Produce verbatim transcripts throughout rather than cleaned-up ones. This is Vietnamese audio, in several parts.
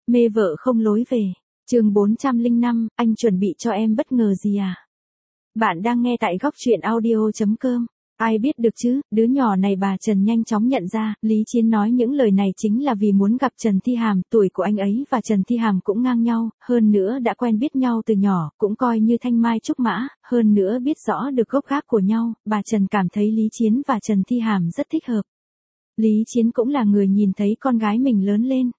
Mê vợ không lối về. Chương bốn trăm lẻ năm, anh chuẩn bị cho em bất ngờ gì à? Bạn đang nghe tại góc truyện audio chấm com. Ai biết được chứ, đứa nhỏ này bà Trần nhanh chóng nhận ra, Lý Chiến nói những lời này chính là vì muốn gặp Trần Thi Hàm, tuổi của anh ấy và Trần Thi Hàm cũng ngang nhau, hơn nữa đã quen biết nhau từ nhỏ, cũng coi như thanh mai trúc mã, hơn nữa biết rõ được gốc gác của nhau, bà Trần cảm thấy Lý Chiến và Trần Thi Hàm rất thích hợp. Lý Chiến cũng là người nhìn thấy con gái mình lớn lên.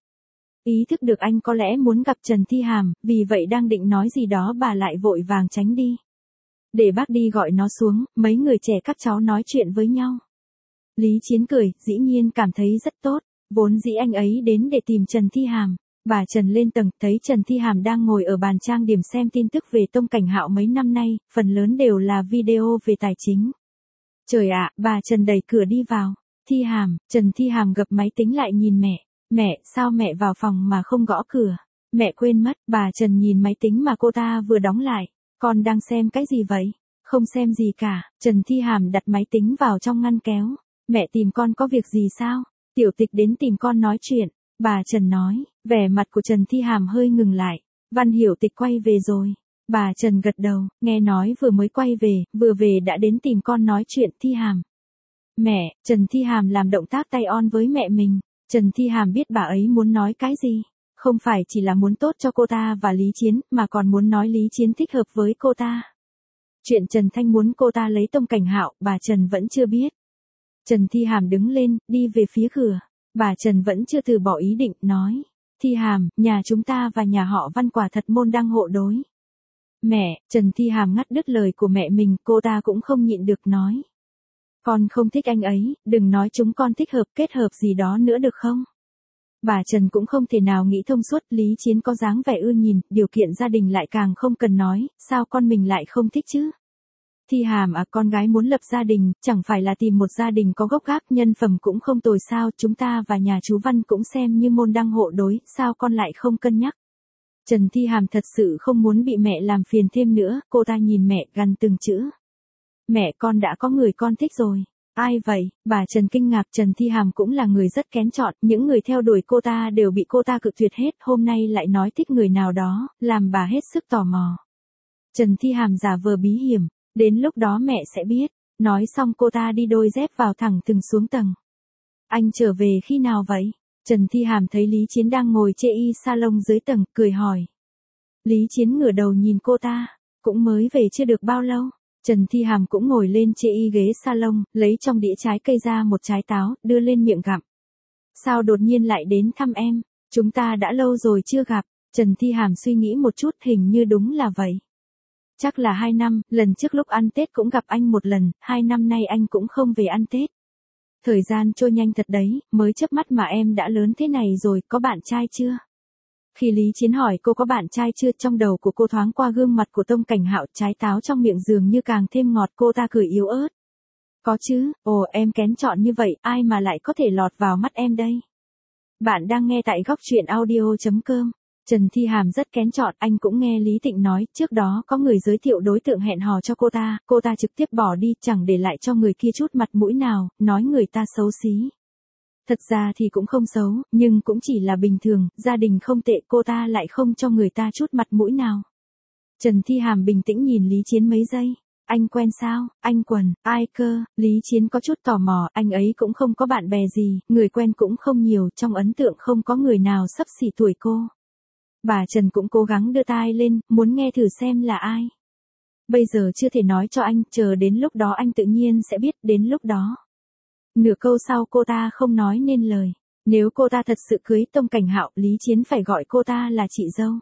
Ý thức được anh có lẽ muốn gặp Trần Thi Hàm, vì vậy đang định nói gì đó bà lại vội vàng tránh đi. Để bác đi gọi nó xuống, mấy người trẻ các cháu nói chuyện với nhau. Lý Chiến cười, dĩ nhiên cảm thấy rất tốt, vốn dĩ anh ấy đến để tìm Trần Thi Hàm. Bà Trần lên tầng, thấy Trần Thi Hàm đang ngồi ở bàn trang điểm xem tin tức về Tông Cảnh Hạo mấy năm nay, phần lớn đều là video về tài chính. Trời ạ, bà Trần đẩy cửa đi vào. Thi Hàm, Trần Thi Hàm gập máy tính lại nhìn mẹ. Mẹ, sao mẹ vào phòng mà không gõ cửa? Mẹ quên mất, bà Trần nhìn máy tính mà cô ta vừa đóng lại. Con đang xem cái gì vậy? Không xem gì cả. Trần Thi Hàm đặt máy tính vào trong ngăn kéo. Mẹ tìm con có việc gì sao? Tiểu Tịch đến tìm con nói chuyện. Bà Trần nói, vẻ mặt của Trần Thi Hàm hơi ngừng lại. Văn Hiểu Tịch quay về rồi. Bà Trần gật đầu, nghe nói vừa mới quay về, vừa về đã đến tìm con nói chuyện. Thi Hàm. Mẹ, Trần Thi Hàm làm động tác tay on với mẹ mình. Trần Thi Hàm biết bà ấy muốn nói cái gì. Không phải chỉ là muốn tốt cho cô ta và Lý Chiến, mà còn muốn nói Lý Chiến thích hợp với cô ta. Chuyện Trần Thanh muốn cô ta lấy Tông Cảnh Hạo, bà Trần vẫn chưa biết. Trần Thi Hàm đứng lên, đi về phía cửa. Bà Trần vẫn chưa từ bỏ ý định, nói. Thi Hàm, nhà chúng ta và nhà họ Văn quả thật môn đăng hộ đối. Mẹ, Trần Thi Hàm ngắt đứt lời của mẹ mình, cô ta cũng không nhịn được nói. Con không thích anh ấy, đừng nói chúng con thích hợp kết hợp gì đó nữa được không? Bà Trần cũng không thể nào nghĩ thông suốt, Lý Chiến có dáng vẻ ưa nhìn, điều kiện gia đình lại càng không cần nói, sao con mình lại không thích chứ? Thi Hàm à, con gái muốn lập gia đình, chẳng phải là tìm một gia đình có gốc gác, nhân phẩm cũng không tồi sao, chúng ta và nhà chú Văn cũng xem như môn đăng hộ đối, sao con lại không cân nhắc? Trần Thi Hàm thật sự không muốn bị mẹ làm phiền thêm nữa, cô ta nhìn mẹ gằn từng chữ. Mẹ, con đã có người con thích rồi. Ai vậy? Bà Trần kinh ngạc. Trần Thi Hàm cũng là người rất kén chọn, những người theo đuổi cô ta đều bị cô ta cự tuyệt hết, hôm nay lại nói thích người nào đó, làm bà hết sức tò mò. Trần Thi Hàm giả vờ bí hiểm, đến lúc đó mẹ sẽ biết. Nói xong cô ta đi đôi dép vào thẳng từng xuống tầng. Anh trở về khi nào vậy? Trần Thi Hàm thấy Lý Chiến đang ngồi chê y salon dưới tầng, cười hỏi. Lý Chiến ngửa đầu nhìn cô ta, cũng mới về chưa được bao lâu. Trần Thi Hàm cũng ngồi lên chê y ghế salon, lấy trong đĩa trái cây ra một trái táo, đưa lên miệng gặm. Sao đột nhiên lại đến thăm em? Chúng ta đã lâu rồi chưa gặp. Trần Thi Hàm suy nghĩ một chút, hình như đúng là vậy. Chắc là hai năm, lần trước lúc ăn Tết cũng gặp anh một lần, hai năm nay anh cũng không về ăn Tết. Thời gian trôi nhanh thật đấy, mới chớp mắt mà em đã lớn thế này rồi, có bạn trai chưa? Khi Lý Chiến hỏi cô có bạn trai chưa, trong đầu của cô thoáng qua gương mặt của Tông Cảnh Hạo, trái táo trong miệng dường như càng thêm ngọt, cô ta cười yếu ớt. Có chứ, ồ em kén chọn như vậy, ai mà lại có thể lọt vào mắt em đây? Bạn đang nghe tại góc truyện audio chấm com. Trần Thi Hàm rất kén chọn, anh cũng nghe Lý Tịnh nói, trước đó có người giới thiệu đối tượng hẹn hò cho cô ta, cô ta trực tiếp bỏ đi, chẳng để lại cho người kia chút mặt mũi nào, nói người ta xấu xí. Thật ra thì cũng không xấu, nhưng cũng chỉ là bình thường, gia đình không tệ, cô ta lại không cho người ta chút mặt mũi nào. Trần Thi Hàm bình tĩnh nhìn Lý Chiến mấy giây. Anh quen sao? Anh Quần, ai cơ? Lý Chiến có chút tò mò, anh ấy cũng không có bạn bè gì, người quen cũng không nhiều, trong ấn tượng không có người nào xấp xỉ tuổi cô. Bà Trần cũng cố gắng đưa tai lên, muốn nghe thử xem là ai. Bây giờ chưa thể nói cho anh, chờ đến lúc đó anh tự nhiên sẽ biết, đến lúc đó. Nửa câu sau cô ta không nói nên lời. Nếu cô ta thật sự cưới Tông Cảnh Hạo, Lý Chiến phải gọi cô ta là chị dâu.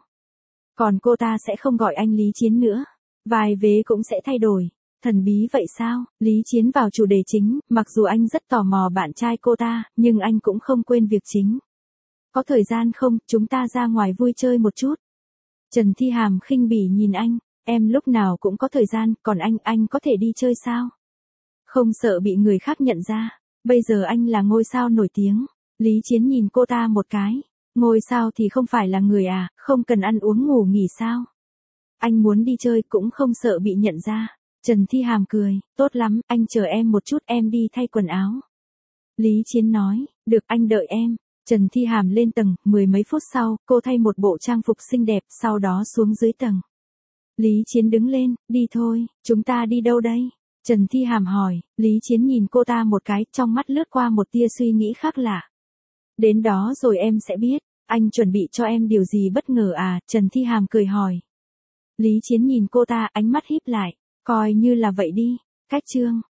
Còn cô ta sẽ không gọi anh Lý Chiến nữa. Vài vế cũng sẽ thay đổi. Thần bí vậy sao? Lý Chiến vào chủ đề chính, mặc dù anh rất tò mò bạn trai cô ta, nhưng anh cũng không quên việc chính. Có thời gian không, chúng ta ra ngoài vui chơi một chút. Trần Thi Hàm khinh bỉ nhìn anh, em lúc nào cũng có thời gian, còn anh, anh có thể đi chơi sao? Không sợ bị người khác nhận ra. Bây giờ anh là ngôi sao nổi tiếng. Lý Chiến nhìn cô ta một cái. Ngôi sao thì không phải là người à, không cần ăn uống ngủ nghỉ sao? Anh muốn đi chơi cũng không sợ bị nhận ra. Trần Thi Hàm cười, tốt lắm, anh chờ em một chút, em đi thay quần áo. Lý Chiến nói, được anh đợi em. Trần Thi Hàm lên tầng, mười mấy phút sau, cô thay một bộ trang phục xinh đẹp, sau đó xuống dưới tầng. Lý Chiến đứng lên, đi thôi, chúng ta đi đâu đây? Trần Thi Hàm hỏi, Lý Chiến nhìn cô ta một cái, trong mắt lướt qua một tia suy nghĩ khác lạ. Đến đó rồi em sẽ biết, anh chuẩn bị cho em điều gì bất ngờ à? Trần Thi Hàm cười hỏi. Lý Chiến nhìn cô ta, ánh mắt híp lại, coi như là vậy đi, cách chương.